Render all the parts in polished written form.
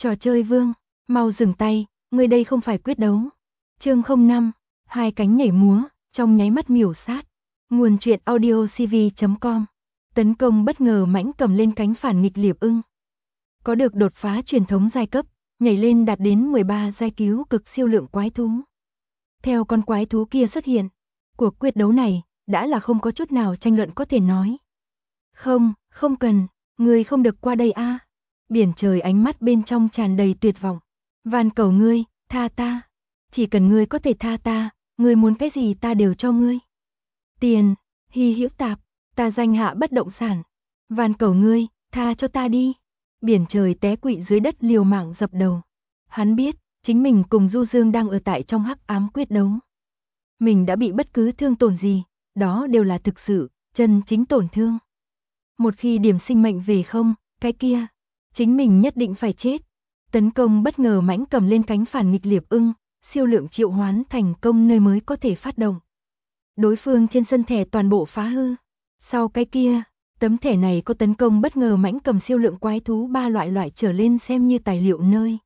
Trò chơi vương, mau dừng tay, ngươi đây không phải quyết đấu. Chương 05, hai cánh nhảy múa, trong nháy mắt miểu sát. Nguồn truyện audiocv.com. Tấn công bất ngờ mãnh cầm lên cánh phản nghịch liệp ưng. Có được đột phá truyền thống giai cấp, nhảy lên đạt đến 13 giai cứu cực siêu lượng quái thú. Theo con quái thú kia xuất hiện, cuộc quyết đấu này đã là không có chút nào tranh luận có thể nói. Không cần, ngươi không được qua đây a. Biển trời ánh mắt bên trong tràn đầy tuyệt vọng. Van cầu ngươi, tha ta. Chỉ cần ngươi có thể tha ta, ngươi muốn cái gì ta đều cho ngươi. Tiền, hy hữu tạp, ta danh hạ bất động sản. Van cầu ngươi, tha cho ta đi. Biển trời té quỵ dưới đất liều mạng dập đầu. Hắn biết, chính mình cùng Du Dương đang ở tại trong hắc ám quyết đấu. Mình đã bị bất cứ thương tổn gì, đó đều là thực sự, chân chính tổn thương. Một khi điểm sinh mệnh về không, cái kia, chính mình nhất định phải chết. Tấn công bất ngờ mãnh cầm lên cánh phản nghịch liệp ưng, siêu lượng triệu hoán thành công nơi mới có thể phát động. Đối phương trên sân thẻ toàn bộ phá hư. Sau cái kia, tấm thẻ này có tấn công bất ngờ mãnh cầm siêu lượng quái thú 3 loại trở lên xem như tài liệu nơi.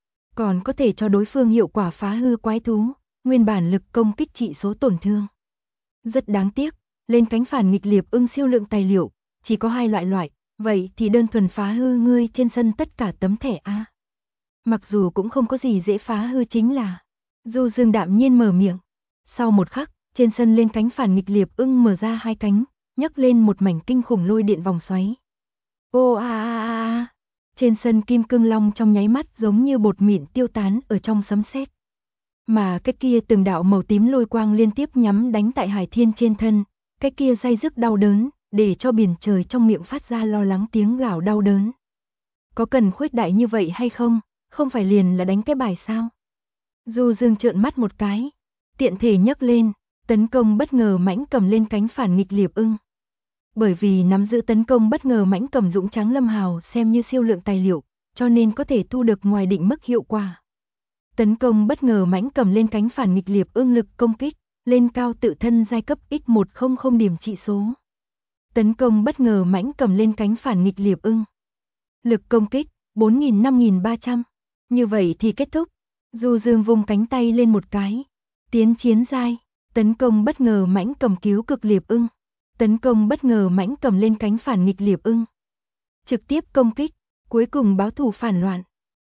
Còn có thể cho đối phương hiệu quả phá hư quái thú, nguyên bản lực công kích trị số tổn thương. Rất đáng tiếc, lên cánh phản nghịch liệp ưng siêu lượng tài liệu, chỉ có 2 loại, vậy thì đơn thuần phá hư ngươi trên sân tất cả tấm thẻ A. Mặc dù cũng không có gì dễ phá hư chính là, Du Dương đạm nhiên mở miệng. Sau một khắc, trên sân lên cánh phản nghịch liệp ưng mở ra 2 cánh, nhấc lên một mảnh kinh khủng lôi điện vòng xoáy. Ô a a a. Trên sân kim cương long trong nháy mắt giống như bột mịn tiêu tán ở trong sấm sét. Mà cái kia từng đạo màu tím lôi quang liên tiếp nhắm đánh tại Hải Thiên trên thân, cái kia day dứt đau đớn, để cho biển trời trong miệng phát ra lo lắng tiếng gào đau đớn. Có cần khuếch đại như vậy hay không? Không phải liền là đánh cái bài sao? Du Dương trợn mắt một cái, tiện thể nhấc lên, tấn công bất ngờ mãnh cầm lên cánh phản nghịch liệp ưng. Bởi vì nắm giữ tấn công bất ngờ mãnh cầm dũng tráng lâm hào xem như siêu lượng tài liệu, cho nên có thể thu được ngoài định mức hiệu quả. Tấn công bất ngờ mãnh cầm lên cánh phản nghịch liệp ưng lực công kích, lên cao tự thân giai cấp x100 điểm trị số. Tấn công bất ngờ mãnh cầm lên cánh phản nghịch liệp ưng. Lực công kích 4.000-5.300. Như vậy thì kết thúc. Du Dương vung cánh tay lên một cái. Tiến chiến giai, tấn công bất ngờ mãnh cầm cứu cực liệp ưng. Tấn công bất ngờ mãnh cầm lên cánh phản nghịch liệp ưng. Trực tiếp công kích, cuối cùng báo thù phản loạn.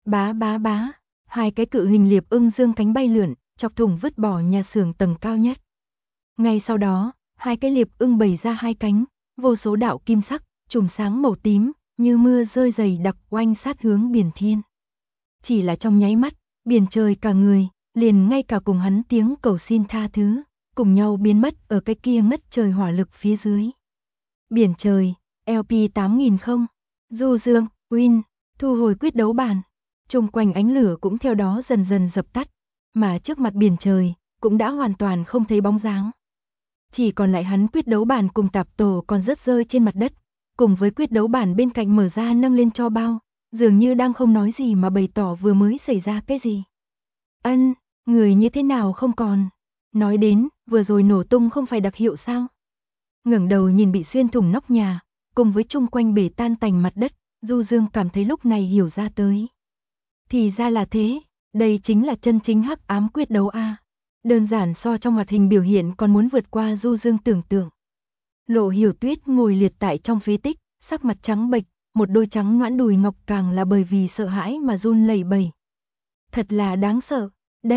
Bá. 2 cái cự hình liệp ưng dương cánh bay lượn, chọc thủng vứt bỏ nhà xưởng tầng cao nhất. Ngay sau đó, 2 cái liệp ưng bày ra 2 cánh, vô số đạo kim sắc, chùm sáng màu tím, như mưa rơi dày đặc oanh sát hướng biển thiên. Chỉ là trong nháy mắt, biển trời cả người, liền ngay cả cùng hắn tiếng cầu xin tha thứ, cùng nhau biến mất ở cái kia ngất trời hỏa lực phía dưới. Biển trời, LP 8000 không, Du Dương, Win, thu hồi quyết đấu bàn. Chung quanh ánh lửa cũng theo đó dần dần dập tắt, mà trước mặt biển trời, cũng đã hoàn toàn không thấy bóng dáng. Chỉ còn lại hắn quyết đấu bàn cùng tạp tổ còn rớt rơi trên mặt đất, cùng với quyết đấu bản bên cạnh mở ra nâng lên cho bao, dường như đang không nói gì mà bày tỏ vừa mới xảy ra cái gì. Ân, người như thế nào không còn? Nói đến, vừa rồi nổ tung không phải đặc hiệu sao? Ngẩng đầu nhìn bị xuyên thủng nóc nhà, cùng với chung quanh bể tan tành mặt đất, Du Dương cảm thấy lúc này hiểu ra tới. Thì ra là thế, đây chính là chân chính hắc ám quyết đấu a. Đơn giản so trong hoạt hình biểu hiện còn muốn vượt qua Du Dương tưởng tượng. Lộ Hiểu Tuyết ngồi liệt tại trong phế tích, sắc mặt trắng bệch, một đôi trắng nõn đùi ngọc càng là bởi vì sợ hãi mà run lẩy bẩy. Thật là đáng sợ,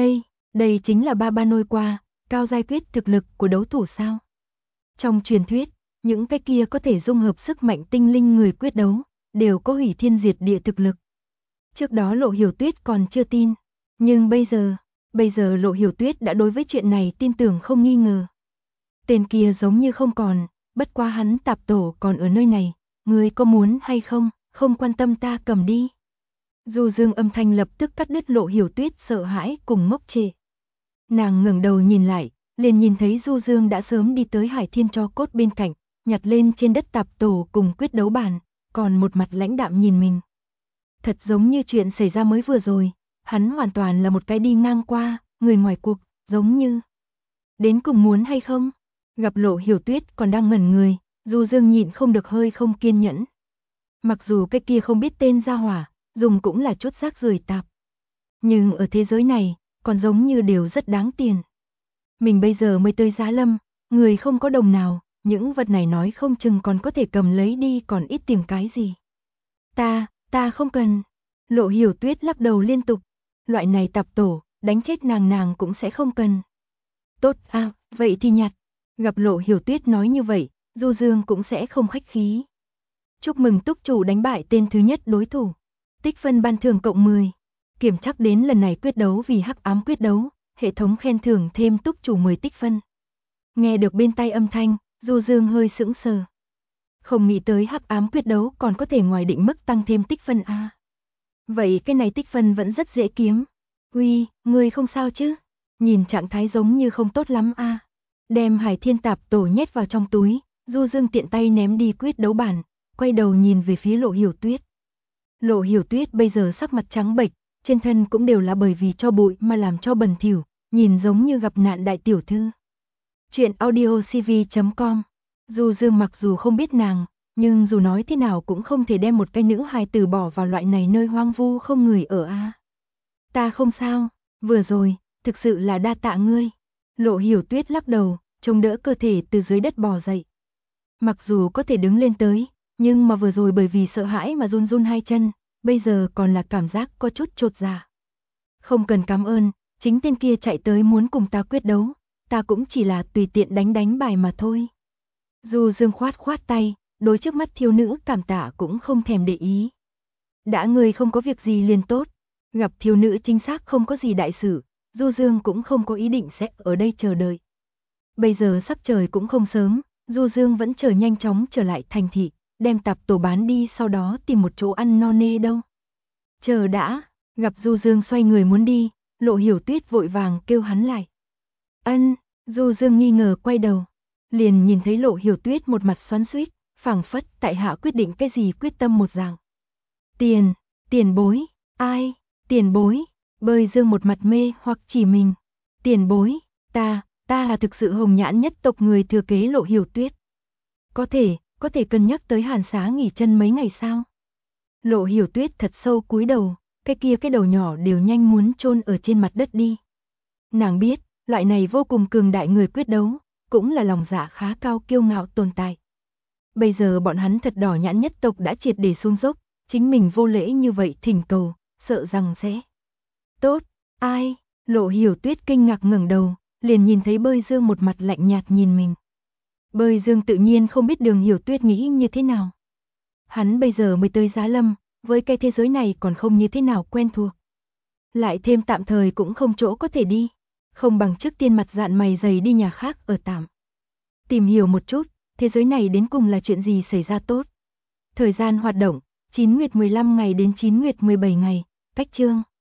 đây chính là ba nôi qua, cao giai quyết thực lực của đấu thủ sao? Trong truyền thuyết, những cái kia có thể dung hợp sức mạnh tinh linh người quyết đấu, đều có hủy thiên diệt địa thực lực. Trước đó Lộ Hiểu Tuyết còn chưa tin, nhưng bây giờ Lộ Hiểu Tuyết đã đối với chuyện này tin tưởng không nghi ngờ. Tên kia giống như không còn, bất quá hắn tạp tổ còn ở nơi này, ngươi có muốn hay không, không quan tâm ta cầm đi. Du Dương âm thanh lập tức cắt đứt Lộ Hiểu Tuyết sợ hãi cùng ngốc trệ. Nàng ngẩng đầu nhìn lại, liền nhìn thấy Du Dương đã sớm đi tới Hải Thiên cho cốt bên cạnh, nhặt lên trên đất tạp tổ cùng quyết đấu bàn, còn một mặt lãnh đạm nhìn mình. Thật giống như chuyện xảy ra mới vừa rồi, hắn hoàn toàn là một cái đi ngang qua, người ngoài cuộc, giống như. Đến cùng muốn hay không? Gặp Lộ Hiểu Tuyết còn đang ngẩn người, Du Dương nhịn không được hơi không kiên nhẫn. Mặc dù cái kia không biết tên gia hỏa, dùng cũng là chút rác rưởi tạp. Nhưng ở thế giới này, còn giống như đều rất đáng tiền. Mình bây giờ mới tới Giá Lâm, người không có đồng nào, những vật này nói không chừng còn có thể cầm lấy đi còn ít tiền cái gì. Ta không cần. Lộ Hiểu Tuyết lắc đầu liên tục. Loại này tạp tổ, đánh chết nàng cũng sẽ không cần. Tốt à, vậy thì nhặt. Gặp Lộ Hiểu Tuyết nói như vậy, Du Dương cũng sẽ không khách khí. Chúc mừng túc chủ đánh bại tên thứ nhất đối thủ. Tích phân ban thưởng cộng 10. Kiểm chắc đến lần này quyết đấu vì hắc ám quyết đấu, hệ thống khen thưởng thêm túc chủ 10 tích phân. Nghe được bên tai âm thanh, Du Dương hơi sững sờ. Không nghĩ tới hắc ám quyết đấu còn có thể ngoài định mức tăng thêm tích phân a. Vậy cái này tích phân vẫn rất dễ kiếm. Uy, ngươi không sao chứ? Nhìn trạng thái giống như không tốt lắm a. Đem Hải Thiên Tạp tổ nhét vào trong túi, Du Dương tiện tay ném đi quyết đấu bản, quay đầu nhìn về phía Lộ Hiểu Tuyết. Lộ Hiểu Tuyết bây giờ sắc mặt trắng bệch, trên thân cũng đều là bởi vì cho bụi mà làm cho bẩn thỉu, nhìn giống như gặp nạn đại tiểu thư. Chuyện audiocv.com. Du Dương mặc dù không biết nàng, nhưng dù nói thế nào cũng không thể đem một cái nữ hài tử bỏ vào loại này nơi hoang vu không người ở a. Ta không sao, vừa rồi, thực sự là đa tạ ngươi. Lộ Hiểu Tuyết lắc đầu, chống đỡ cơ thể từ dưới đất bò dậy. Mặc dù có thể đứng lên tới, nhưng mà vừa rồi bởi vì sợ hãi mà run run hai chân, bây giờ còn là cảm giác có chút chột dạ. Không cần cảm ơn, chính tên kia chạy tới muốn cùng ta quyết đấu, ta cũng chỉ là tùy tiện đánh bài mà thôi. Du Dương khoát tay, đối trước mắt thiếu nữ cảm tạ cũng không thèm để ý. Đã người không có việc gì liền tốt, gặp thiếu nữ chính xác không có gì đại sự, Du Dương cũng không có ý định sẽ ở đây chờ đợi. Bây giờ sắp trời cũng không sớm, Du Dương vẫn chờ nhanh chóng trở lại thành thị, đem tạp tổ bán đi sau đó tìm một chỗ ăn no nê đâu. Chờ đã, gặp Du Dương xoay người muốn đi, Lộ Hiểu Tuyết vội vàng kêu hắn lại. Ân, Du Dương nghi ngờ quay đầu, liền nhìn thấy Lộ Hiểu Tuyết một mặt xoắn xuýt, phảng phất tại hạ quyết định cái gì quyết tâm một dạng. Tiền bối, ai, tiền bối, Bơi Dương một mặt mê hoặc chỉ mình. Tiền bối, ta là thực sự hồng nhãn nhất tộc người thừa kế Lộ Hiểu Tuyết. Có thể cân nhắc tới Hàn Xá nghỉ chân mấy ngày sao? Lộ Hiểu Tuyết thật sâu cúi đầu, cái đầu nhỏ đều nhanh muốn chôn ở trên mặt đất đi. Nàng biết, loại này vô cùng cường đại người quyết đấu, cũng là lòng dạ khá cao kiêu ngạo tồn tại. Bây giờ bọn hắn thật đỏ nhãn nhất tộc đã triệt để xuống dốc, chính mình vô lễ như vậy thỉnh cầu, sợ rằng sẽ. Tốt, ai? Lộ Hiểu Tuyết kinh ngạc ngẩng đầu, liền nhìn thấy Bơi Dương một mặt lạnh nhạt nhìn mình. Bơi Dương tự nhiên không biết Đường Hiểu Tuyết nghĩ như thế nào. Hắn bây giờ mới tới Giá Lâm, với cái thế giới này còn không như thế nào quen thuộc. Lại thêm tạm thời cũng không chỗ có thể đi, không bằng trước tiên mặt dạn mày dày đi nhà khác ở tạm. Tìm hiểu một chút, thế giới này đến cùng là chuyện gì xảy ra tốt. Thời gian hoạt động, 9 nguyệt 15 ngày đến 9 nguyệt 17 ngày, cách chương.